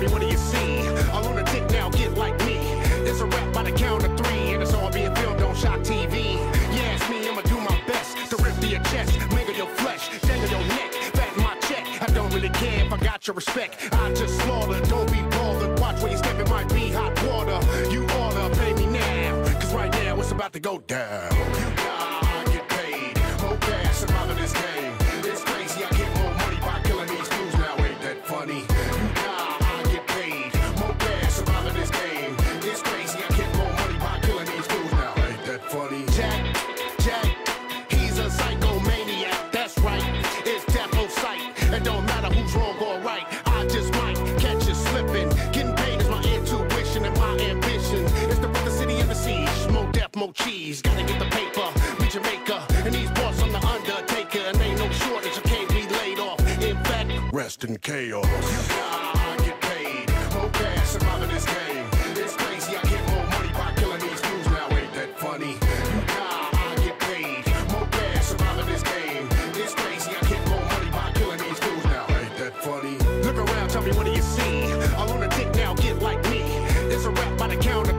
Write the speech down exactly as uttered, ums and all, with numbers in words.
me, what do you see? A lunatic now, get like me. It's a rap by the count of three, and it's all being filmed on Shock T V. Yeah, it's me, I'ma do my best to rip to your chest, mangle your flesh, dangle your neck, fatten my check. I don't really care if I got your respect. I just slaughter, don't be bothered. Watch where you step, it might be hot water. You oughta pay me now, cause right now it's about to go down. You die, I get paid, more cash, I'm out of this game. It's crazy, I get more money by killing these fools now, ain't that funny? You die, I get paid, more cash, I'm out of this game. It's crazy, I get more money by killing these fools now, ain't that funny? Jack, Jack, he's a psychomaniac, that's right, it's death on sight. It don't matter who's wrong or right, I just might catch you slipping. Getting paid is my intuition and my ambition. It's the brother city of the siege, more death, more cheese. Gotta get the paper, be Jamaica, and these boss I'm the Undertaker. And ain't no shortage, I can't be laid off. In fact, rest in chaos. You die, I get paid, more cash, I'm out of this game. It's crazy, I get more money by killing these fools now, ain't that funny? You die, I get paid, more cash, I'm out of this game. It's crazy, I get more money by killing these fools now, ain't that funny? Look around, tell me, what do you see? A lunatic now, get like me. It's a rap by the count of